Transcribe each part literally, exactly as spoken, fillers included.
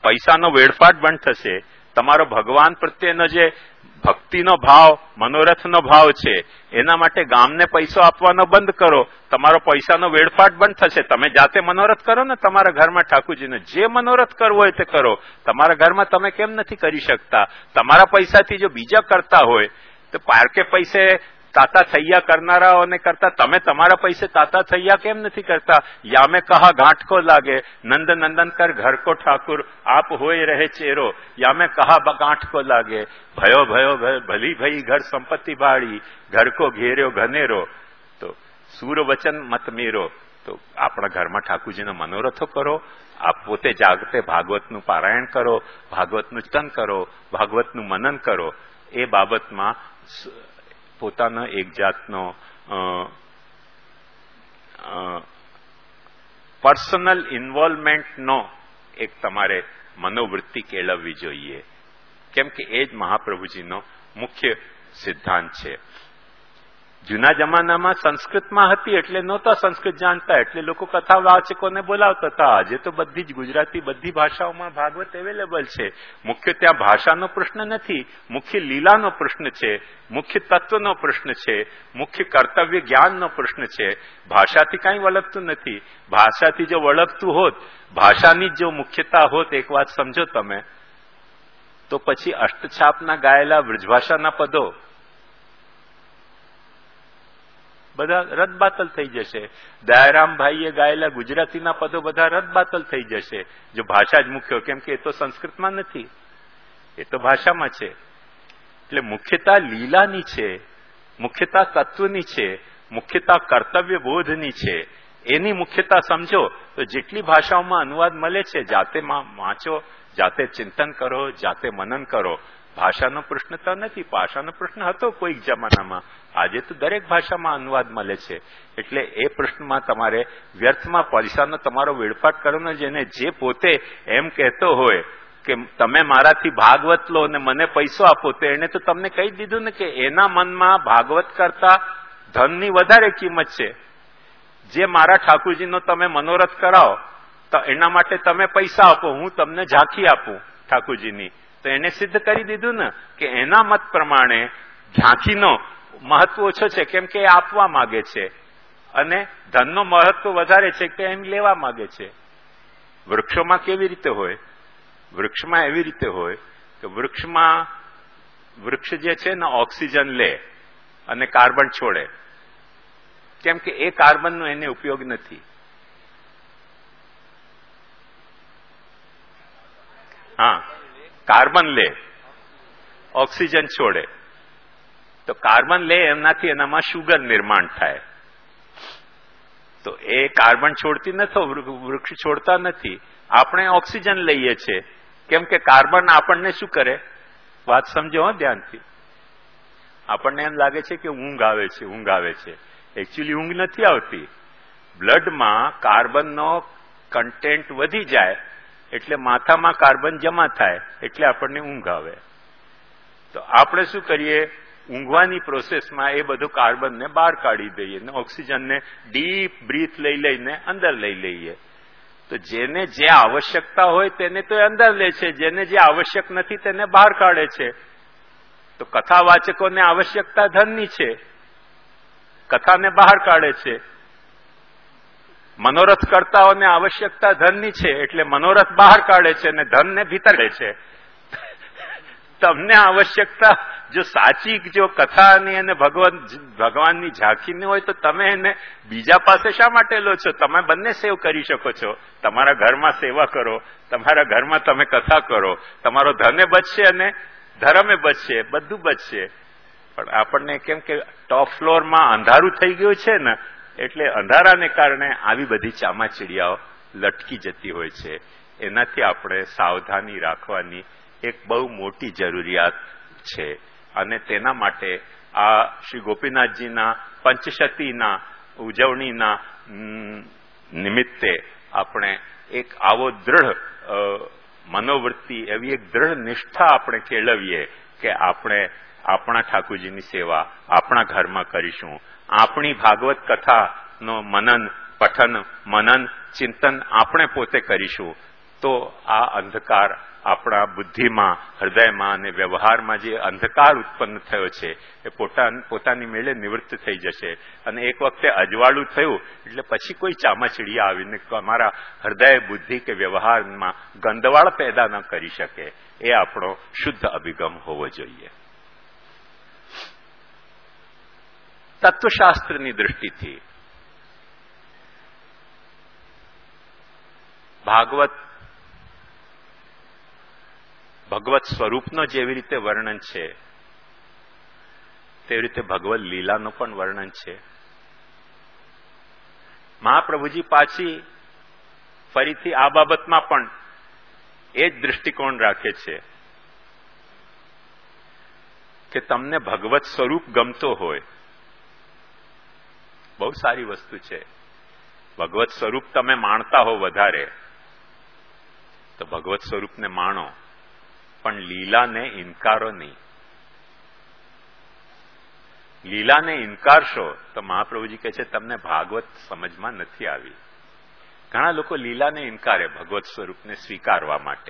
પૈસાનો વેડફાટ બંધ થશે. તમારો ભગવાન પ્રત્યેનો જે ભક્તિનો ભાવ, મનોરથનો ભાવ છે, એના માટે ગામને પૈસો આપવાનો બંધ કરો. તમારો પૈસાનો વેડફાટ બંધ થશે. તમે જાતે મનોરથ કરો ને તમારા ઘરમાં ઠાકુરજીને. જે મનોરથ કરવો હોય તે કરો. તમારા ઘરમાં તમે કેમ નથી કરી શકતા? તમારા પૈસાથી જો બીજા કરતા હોય તો પારકે પૈસે તાતા થૈયા કરનારાઓને કરતા તમે તમારા પૈસે તાતા થૈયા કેમ નથી કરતા? યામે કહા ગાંઠ કો લાગે, નંદ નંદન કર ઘર કો ઠાકુર, આપ હોય રહે ચેરો, યામે કહા ગાંઠ કો લાગે, ભયો ભયો ભલી ભઈ ઘર સંપત્તિ બાળી, ઘર કો ઘેર્યો ઘનેરો. તો સૂર વચન મત મેરો. તો આપણા ઘરમાં ઠાકુરજીનો મનોરથો કરો. આપ પોતે જાગતે ભાગવતનું પારાયણ કરો, ભાગવતનું ચિંતન કરો, ભાગવતનું મનન કરો. એ બાબતમાં પોતાનો એક જાતનો પર્સનલ ઇન્વોલ્વમેન્ટનો એક તમારે મનોવૃત્તિ કેળવવી જોઈએ. કેમ કે એ જ મહાપ્રભુજીનો મુખ્ય સિદ્ધાંત છે. જૂના જમાનામાં સંસ્કૃતમાં હતી એટલે નહોતા સંસ્કૃત જાણતા, એટલે લોકો કથા વાચકોને બોલાવતા હતા. આજે તો બધી જ ગુજરાતી બધી ભાષાઓમાં ભાગવત અવેલેબલ છે. મુખ્ય ત્યાં ભાષાનો પ્રશ્ન નથી, મુખ્ય લીલાનો પ્રશ્ન છે, મુખ્ય તત્વનો પ્રશ્ન છે, મુખ્ય કર્તવ્ય જ્ઞાનનો પ્રશ્ન છે. ભાષાથી કાંઈ વળગતું નથી. ભાષાથી જો વળગતું હોત, ભાષાની જો મુખ્યતા હોત, એક વાત સમજો તમે, તો પછી અષ્ટછાપના ગાયેલા વ્રજભાષાના પદો બધા રદબાતલ થઈ જશે. દયારામભાઈએ ગાયેલા ગુજરાતીના પદો બધા રદબાતલ થઈ જશે જો ભાષા જ મુખ્ય. કેમ કે એ તો સંસ્કૃતમાં નથી, એ તો ભાષામાં છે. એટલે મુખ્યતા લીલાની છે, મુખ્યતા તત્વની છે, મુખ્યતા કર્તવ્ય બોધની છે. એની મુખ્યતા સમજો તો જેટલી ભાષાઓમાં અનુવાદ મળે છે, જાતે વાંચો, જાતે ચિંતન કરો, જાતે મનન કરો. ભાષાનો પ્રશ્ન તો નથી. ભાષાનો પ્રશ્ન હતો કોઈક જમાનામાં. આજે તો દરેક ભાષામાં અનુવાદ મળે છે. એટલે એ પ્રશ્નમાં તમારે વ્યર્થમાં પૈસાનો તમારો વેડફાટ કરવાનો. જેને જે પોતે એમ કહેતો હોય કે તમે મારાથી ભાગવત લો અને મને પૈસો આપો, તો એને તો તમને કહી દીધું ને કે એના મનમાં ભાગવત કરતા ધનની વધારે કિંમત છે. જે મારા ઠાકુરજીનો તમે મનોરથ કરાવો તો એના માટે તમે પૈસા આપો, હું તમને ઝાંખી આપું ઠાકુરજીની. તો એને સિદ્ધ કરી દીધું ને કે એના મત પ્રમાણે ઝાંખીનો મહત્વ ઓછો છે, કેમ કે એ આપવા માંગે છે, અને ધનનો મહત્વ વધારે છે કે એમ લેવા માંગે છે. વૃક્ષોમાં કેવી રીતે હોય? વૃક્ષમાં એવી રીતે હોય કે વૃક્ષમાં વૃક્ષ જે છે ને ઓક્સિજન લે અને કાર્બન છોડે. કેમ કે એ કાર્બનનો એને ઉપયોગ નથી. હા, કાર્બન લે, ઓક્સિજન છોડે. તો કાર્બન લે એમનાથી એનામાં શુગર નિર્માણ થાય. તો એ કાર્બન છોડતી નથી, વૃક્ષ છોડતા નથી. આપણે ઓક્સિજન લઈએ છીએ. કેમ કે કાર્બન આપણને શું કરે? વાત સમજો હો ધ્યાનથી. આપણને એમ લાગે છે કે ઊંઘ આવે છે, ઊંઘ આવે છે. એકચ્યુઅલી ઊંઘ નથી આવતી. બ્લડમાં કાર્બનનો કન્ટેન્ટ વધી જાય એટલે માથામાં કાર્બન જમા થાય, એટલે આપણને ઊંઘ આવે. તો આપણે શું કરીએ? ઊંઘવાની પ્રોસેસમાં એ બધું કાર્બનને બહાર કાઢી દઈએ ને ઓક્સિજનને ડીપ બ્રીથ લઈ લઈને અંદર લઈ લઈએ. તો જેને જે આવશ્યકતા હોય તેને તો અંદર લે છે, જેને જે આવશ્યક નથી તેને બહાર કાઢે છે. તો કથાવાચકોને આવશ્યકતા ધનની છે, કથાને બહાર કાઢે છે. મનોરથ કરતાઓને આવશ્યકતા ધનની છે, એટલે મનોરથ બહાર કાઢે છે અને ધનને ભીતર લે છે. તમને આવશ્યકતા જો સાચી જો કથાની અને ભગવાન ભગવાનની ઝાંખીની હોય તો તમે એને બીજા પાસે શા માટે લો છો? તમે બંને સેવ કરી શકો છો. તમારા ઘરમાં સેવા કરો, તમારા ઘરમાં તમે કથા કરો, તમારો ધને બચશે અને ધર્મે બચશે, બધું બચશે. પણ આપણને કેમ કે ટોપ ફ્લોરમાં અંધારું થઈ ગયું છે ને, એટલે અંધારાને કારણે આવી બધી ચામાચીડિયાઓ લટકી જતી હોય છે. એનાથી આપણે સાવધાની રાખવાની એક બહુ મોટી જરૂરિયાત છે. અને તેના માટે આ શ્રી ગોપીનાથજીના પંચશતીના ઉજવણીના નિમિત્તે આપણે એક આવો દ્રઢ મનોવૃત્તિ, એવી એક દ્રઢ નિષ્ઠા આપણે કેળવીએ કે આપણે આપણા ઠાકુરજીની સેવા આપણા ઘરમાં કરીશું. આપણી ભાગવત કથાનો મનન, પઠન, મનન, ચિંતન આપણે પોતે કરીશું. તો આ અંધકાર આપણા બુદ્ધિમાં, હૃદયમાં અને વ્યવહારમાં જે અંધકાર ઉત્પન્ન થયો છે એ પોતા પોતાની મેળે નિવૃત્ત થઈ જશે. અને એક વખતે અજવાળું થયું એટલે પછી કોઈ ચામાચીડિયા આવીને અમારા હૃદય, બુદ્ધિ કે વ્યવહારમાં ગંદવાળ પેદા ન કરી શકે. એ આપણો શુદ્ધ અભિગમ હોવો જોઈએ. તત્વશાસ્ત્રની દૃષ્ટિથી ભાગવત ભગવત સ્વરૂપનો જેવી રીતે વર્ણન છે તેવી રીતે ભગવત લીલાનું પણ વર્ણન છે. મહાપ્રભુજી પાછી ફરીથી આ બાબતમાં પણ એ જ દૃષ્ટિકોણ રાખે છે કે તમને ભગવત સ્વરૂપ ગમતો હોય, બહુ સારી વસ્તુ છે. ભગવત સ્વરૂપ તમે માણતા હો વધારે તો ભગવત સ્વરૂપને માણો, પણ લીલાને ઇનકારો નહીં. લીલાને ઇનકારશો તો મહાપ્રભુજી કહે છે તમને ભાગવત સમજમાં નથી આવી. ઘણા લોકો લીલાને ઇનકારે ભગવત સ્વરૂપને સ્વીકારવા માટે.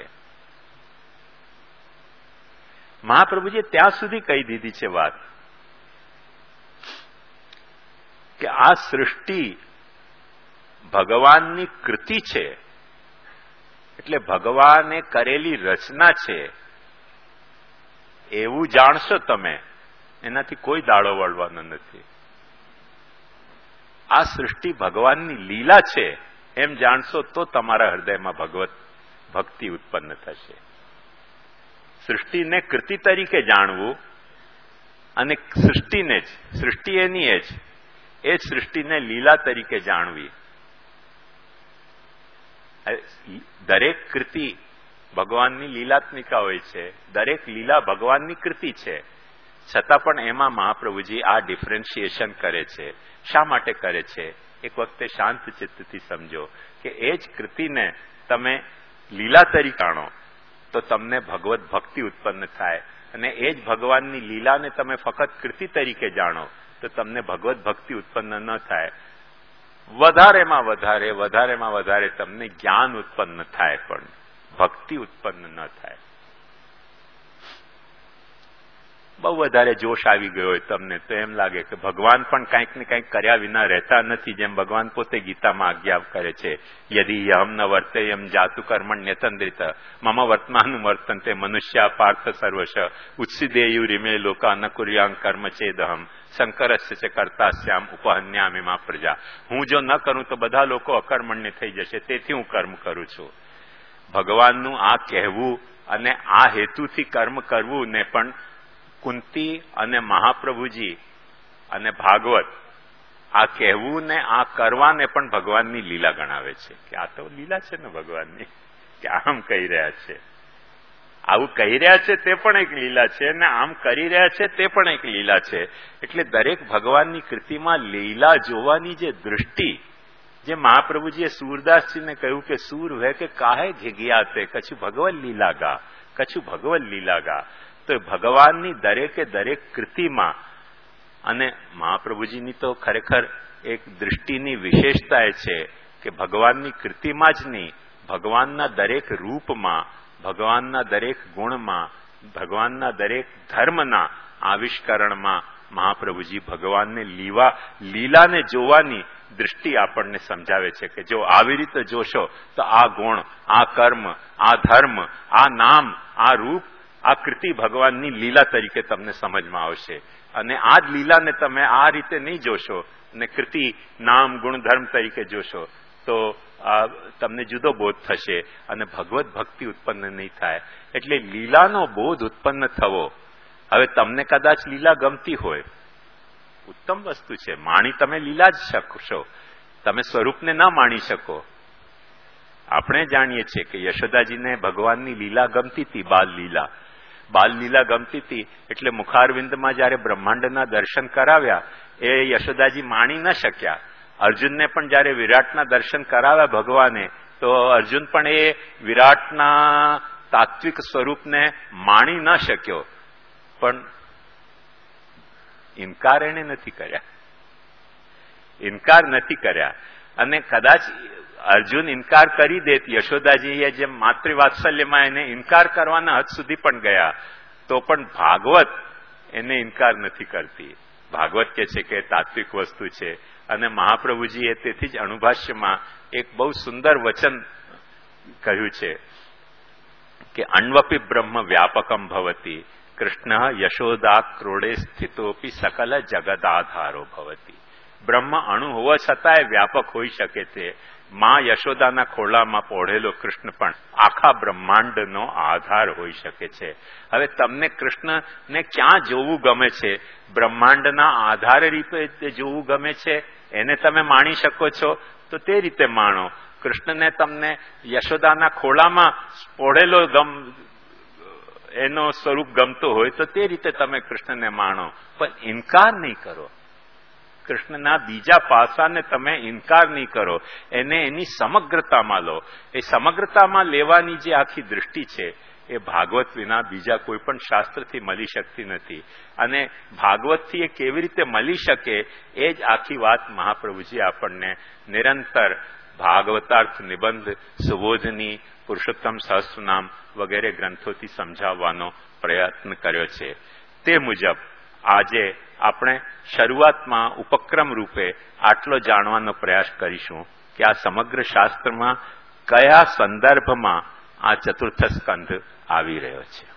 મહાપ્રભુજીએ ત્યાં સુધી કહી દીધી છે વાત કે આ સૃષ્ટિ ભગવાનની કૃતિ છે, એટલે ભગવાને કરેલી રચના છે એવું જાણશો તમે, એનાથી કોઈ દાડો વળવાનો નથી. આ સૃષ્ટિ ભગવાનની લીલા છે એમ જાણશો તો તમારા હૃદયમાં ભગવત ભક્તિ ઉત્પન્ન થશે. સૃષ્ટિને કૃતિ તરીકે જાણવું અને સૃષ્ટિને જ, સૃષ્ટિ એની એ જ, એ જ સૃષ્ટિને લીલા તરીકે જાણવી. દરેક કૃતિ ભગવાનની લીલાત્મિકા હોય છે, દરેક લીલા ભગવાનની કૃતિ છે. છતાં પણ એમાં મહાપ્રભુજી આ ડિફરન્શિએશન કરે છે. શા માટે કરે છે? એક વખતે શાંત ચિત્તથી સમજો કે એ જ કૃતિને તમે લીલા તરીકે જાણો તો તમને ભગવત ભક્તિ ઉત્પન્ન થાય, અને એ જ ભગવાનની લીલાને તમે ફક્ત કૃતિ તરીકે જાણો તો તમને ભગવત ભક્તિ ઉત્પન્ન ન થાય. વધારેમાં વધારે વધારેમાં વધારે તમને જ્ઞાન ઉત્પન્ન થાય, પણ ભક્તિ ઉત્પન્ન ન થાય. બહુ વધારે જોશ આવી ગયો હોય તમને તો એમ લાગે કે ભગવાન પણ કંઈક ને કંઈક કર્યા વિના રહેતા નથી. જેમ ભગવાન પોતે ગીતામાં આજ્ઞા કરે છે, યદિ યહમ ન વર્તેયમ જાતુ કર્મણ્યતંદ્રિત મમ વર્તમાનું વર્તન્તે મનુષ્યા પાર્થ સર્વશ ઉત્સિદેયુ રીમે લોકા ન કુર્યાંગ કર્મ ચેદહમ શંકરસ્ય છે કર્તાસ્યામ ઉપહન્યામિમા પ્રજા. હું જો ન કરું તો બધા લોકો અકર્મણ્ય થઈ જશે, તેથી હું કર્મ કરું છું. ભગવાનનું આ કહેવું અને આ હેતુથી કર્મ કરવું ને પણ કુંતી અને મહાપ્રભુજી અને ભાગવત આ કહેવું ને આ કરવાને પણ ભગવાનની લીલા ગણાવે છે કે આ તો લીલા છે ને ભગવાનની, કે આમ કહી રહ્યા છે, આવું કહી રહ્યા છે તે પણ એક લીલા છે, ને આમ કરી રહ્યા છે તે પણ એક લીલા છે. એટલે દરેક ભગવાનની કૃતિમાં લીલા જોવાની જે દૃષ્ટિ, જે મહાપ્રભુજીએ સૂરદાસજીને કહ્યું કે સૂર હે કે કાહે ઘેગિયાતે કછું ભગવન લીલા ગા, કછું ભગવન લીલા ગા. તો ભગવાનની દરેકે દરેક કૃતિમાં, અને મહાપ્રભુજીની તો ખરેખર એક દૃષ્ટિની વિશેષતા એ છે કે ભગવાનની કૃતિમાં જ નહીં, ભગવાનના દરેક રૂપમાં, ભગવાનના દરેક ગુણમાં, ભગવાનના દરેક ધર્મના આવિષ્કરણમાં મહાપ્રભુજી ભગવાનને લીવા લીલાને જોવાની દૃષ્ટિ આપણને સમજાવે છે કે જો આવી રીતે જોશો તો આ ગુણ, આ કર્મ, આ ધર્મ, આ નામ, આ રૂપ, આ કૃતિ ભગવાનની લીલા તરીકે તમને સમજમાં આવશે. અને આ જ લીલાને તમે આ રીતે નહીં જોશો અને કૃતિ, નામ, ગુણધર્મ તરીકે જોશો તો તમને જુદો બોધ થશે અને ભગવત ભક્તિ ઉત્પન્ન નહીં થાય. એટલે લીલાનો બોધ ઉત્પન્ન થવો. હવે તમને કદાચ લીલા ગમતી હોય, ઉત્તમ વસ્તુ છે, માણી તમે લીલા જ શકશો, તમે સ્વરૂપને ન માણી શકો. આપણે જાણીએ છીએ કે યશોદાજીને ભગવાનની લીલા ગમતી હતી, બાલ લીલા. બાલ લીલા ગમતી હતી એટલે મુખારવિંદમાં જયારે બ્રહ્માંડના દર્શન કરાવ્યા એ યશોદાજી માણી ન શક્યા. અર્જુનને પણ જયારે વિરાટના દર્શન કરાવ્યા ભગવાને તો અર્જુન પણ એ વિરાટના તાત્વિક સ્વરૂપને માણી ન શક્યો, પણ ઇનકાર એને નથી કર્યા, ઇનકાર નથી કર્યા. અને કદાચ અર્જુન ઇનકાર કરી દેત, યશોદાજીએ જેમ માતૃવાત્સલ્યમાં એને ઇનકાર કરવાના હદ સુધી પણ ગયા, તો પણ ભાગવત એને ઇનકાર નથી કરતી. ભાગવત કે છે કે તાત્વિક વસ્તુ છે. અને મહાપ્રભુજીએ તેથી જ અણુભાષ્યમાં એક બહુ સુંદર વચન કહ્યું છે કે અન્વપી બ્રહ્મ વ્યાપકમ ભવતી કૃષ્ણ યશોદા ક્રોડે સ્થિતોપી સકલ જગદાધારો ભવતી. બ્રહ્મ અણુ હોવા છતાંય વ્યાપક હોઈ શકે છે. માં યશોદાના ખોળામાં પોઢેલો કૃષ્ણ પણ આખા બ્રહ્માંડનો આધાર હોઈ શકે છે. હવે તમને કૃષ્ણને ક્યાં જોવું ગમે છે? બ્રહ્માંડના આધાર રીતે જોવું ગમે છે, એને તમે માણી શકો છો તો તે રીતે માણો. કૃષ્ણને તમને યશોદાના ખોળામાં પોઢેલો ગમ એનો સ્વરૂપ ગમતો હોય તો તે રીતે તમે કૃષ્ણને માણો, પણ ઇનકાર નહીં કરો. કૃષ્ણના બીજા પાસાને તમે ઇનકાર નહીં કરો, એને એની સમગ્રતામાં લો. એ સમગ્રતામાં લેવાની જે આખી દૃષ્ટિ છે એ ભાગવત વિના બીજા કોઈ પણ શાસ્ત્રથી મળી શકતી નથી. અને ભાગવતથી એ કેવી રીતે મળી શકે એ જ આખી વાત મહાપ્રભુજી આપણને નિરંતર ભાગવતાર્થ નિબંધ, સુબોધની, પુરુષોત્તમ સહસ્રનામ વગેરે ગ્રંથોથી સમજાવવાનો પ્રયત્ન કર્યો છે. તે મુજબ આજે આપણે શરૂઆતમાં ઉપક્રમ રૂપે આટલો જાણવાનો પ્રયાસ કરીશું કે આ સમગ્ર શાસ્ત્રમાં કયા સંદર્ભમાં આ ચતુર્થ સ્કંધ આવી રહ્યો છે.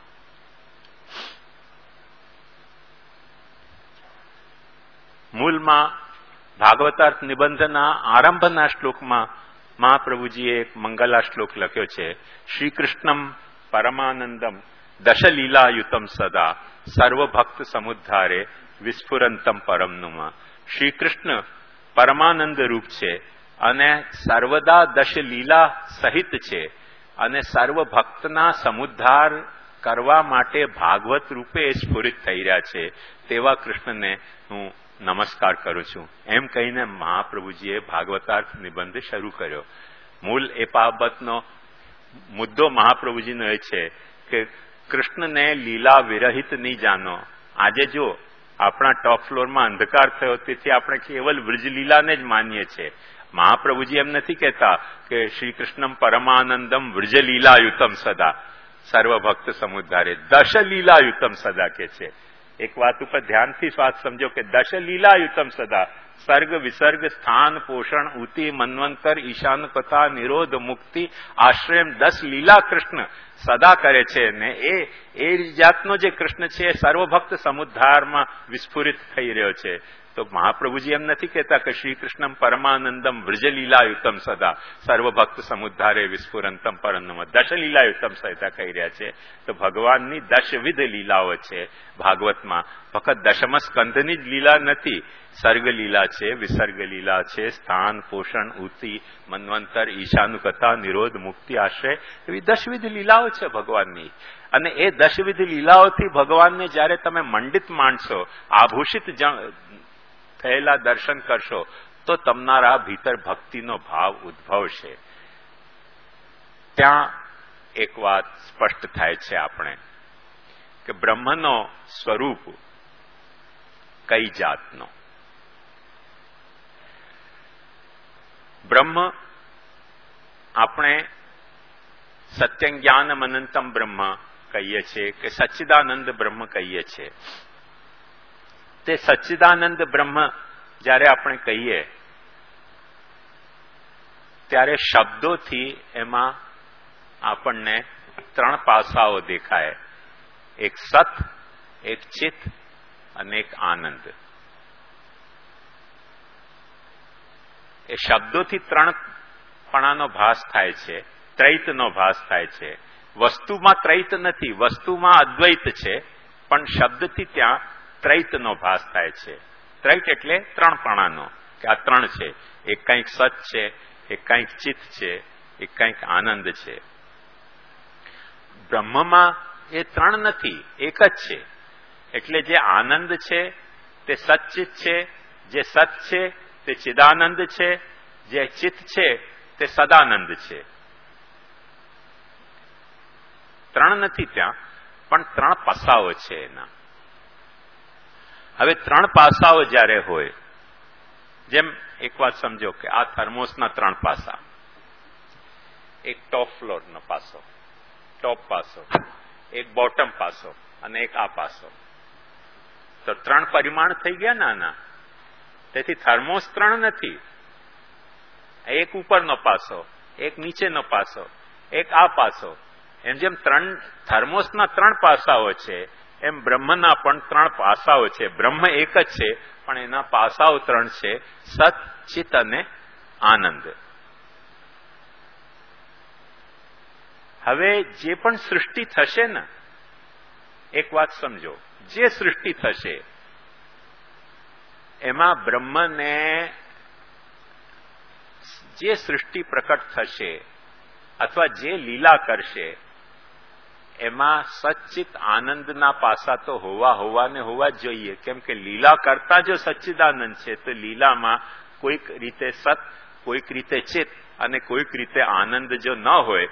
મૂળમાં ભાગવતાર્થ નિબંધના આરંભના શ્લોકમાં મહાપ્રભુજીએ એક મંગલા શ્લોક લખ્યો છે. શ્રી કૃષ્ણમ પરમાનંદમ દશલીલાયુતમ સદા સર્વભક્ત સમુદ્ધારે વિસ્ફુરંતમ પરમનુમાં. શ્રી કૃષ્ણ પરમાનંદ રૂપ છે અને સર્વદા દશ લીલા સહિત છે અને સર્વ ભક્તના સમુદ્ધાર કરવા માટે ભાગવત રૂપે સ્ફુરિત થઈ રહ્યા છે. તેવા કૃષ્ણને હું નમસ્કાર કરું છું. એમ કહીને મહાપ્રભુજીએ ભાગવતાર્થ નિબંધ શરૂ કર્યો. મૂળ એ બાબતનો મુદ્દો મહાપ્રભુજીનો એ છે કે કૃષ્ણને લીલા વિરહિત નહીં જાણો. આજે જો આપણા ટોપ ફ્લોરમાં અંધકાર થયો તેથી આપણે કેવલ વ્રજલીલાને જ માનીએ છીએ. મહાપ્રભુજી એમ નથી કહેતા કે શ્રી કૃષ્ણમ પરમાનંદમ વ્રજલીલાયુતમ સદા સર્વભક્ત સમુદ્ધારે. દશલીલાયુતમ સદા કે છે. એક વાત ઉપર ધ્યાનથી વાત સમજો કે દશલીલાયુતમ સદા સર્ગ વિસર્ગ સ્થાન પોષણ ઉતિ મન્વંતર ઈશાન કથા નિરોધ મુક્તિ આશ્રય દસ લીલા કૃષ્ણ સદા કરે છે ને એ એ જાતનો જે કૃષ્ણ છે એ સર્વભક્ત સમુદ્ધારમાં વિસ્ફુરિત થઈ રહ્યો છે. તો મહાપ્રભુજી એમ નથી કહેતા કે શ્રી કૃષ્ણમ પરમાનંદમ વ્રજલીલાયુતમ સદા સર્વભક્ત સમુદ્ધારે વિસ્ફુરંતમ પરન્નમ દશલીલાયુતમ સહિતા કહી રહ્યા છે. તો ભગવાનની દશવિધ લીલાઓ છે ભાગવતમાં. ફક્ત દશમ સ્કંધની જ લીલા નથી. સર્ગ લીલા છે, વિસર્ગ લીલા છે, સ્થાન પોષણ ઉતિ મન્વંતર ઈશાનું કથા નિરોધ મુક્તિ આશ્રય એવી દશવિધ લીલાઓ છે ભગવાનની. અને એ દશવિધ લીલાઓથી ભગવાનને જયારે તમે મંડિત માણશો, આભૂષિત થયેલા દર્શન કરશો તો તમારા ભીતર ભક્તિનો ભાવ ઉદ્ભવશે. ત્યાં એક વાત સ્પષ્ટ થાય છે આપણે કે બ્રહ્મનો સ્વરૂપ કઈ જાતનો. બ્રહ્મ આપણે સત્યજ્ઞાનમ અનંતમ બ્રહ્મ કહીએ છીએ કે સચ્ચિદાનંદ બ્રહ્મ કહીએ છીએ. તે સચ્ચિદાનંદ બ્રહ્મ જ્યારે આપણે કહીએ ત્યારે શબ્દોથી એમાં આપણને ત્રણ પાસાઓ દેખાય. એક સત, એક ચિત્ત અને એક આનંદ. એ શબ્દોથી ત્રણ પણાનો ભાસ થાય છે, ત્રૈતનો ભાસ થાય છે. વસ્તુમાં ત્રૈત નથી, વસ્તુમાં અદ્વૈત છે, પણ શબ્દથી ત્યાં ત્રૈતનો ભાસ થાય છે. ત્રૈત એટલે ત્રણ પણાનો, કે આ ત્રણ છે. એક કંઈક સત છે, એક કંઈક ચિત્ત છે, એક કંઈક આનંદ છે. બ્રહ્મમાં એ ત્રણ નથી, એક જ છે. એટલે જે આનંદ છે તે સચ્ચિત છે, જે સત છે તે ચિદાનંદ છે, જે ચિત્ત છે તે સદાનંદ છે. ત્રણ નથી ત્યાં, પણ ત્રણ પાસાઓ છે એના. હવે ત્રણ પાસાઓ જ્યારે હોય, જેમ એક વાત સમજો કે આ થર્મોસના ત્રણ પાસા. એક ટોપ ફ્લોરનો પાસો, ટોપ પાસો, એક બોટમ પાસો અને એક આ પાસો. તો ત્રણ પરિમાણ થઈ ગયા ને આના. તેથી થર્મોસ ત્રણ નથી. એક ઉપરનો પાસો, એક નીચેનો પાસો, એક આ પાસો. એમ જેમ ત્રણ થર્મોસના ત્રણ પાસાઓ છે એમ બ્રહ્મના પણ ત્રણ પાસાઓ છે. બ્રહ્મ એક જ છે પણ એના પાસાઓ ત્રણ છે: સત, ચિત અને આનંદ. હવે જે પણ સૃષ્ટિ થશે ને, એક વાત સમજો, જે સૃષ્ટિ થશે એમાં બ્રહ્મને, જે સૃષ્ટિ પ્રકટ થશે અથવા જે લીલા કરશે એમાં સચ્ચિત આનંદના પાસા તો હોવા હોવા ને હોવા જ જોઈએ. કેમ કે લીલા કરતા જો સચ્ચિદાનંદ છે તો લીલામાં કોઈક રીતે સત, કોઈક રીતે ચિત અને કોઈક રીતે આનંદ જો ન હોય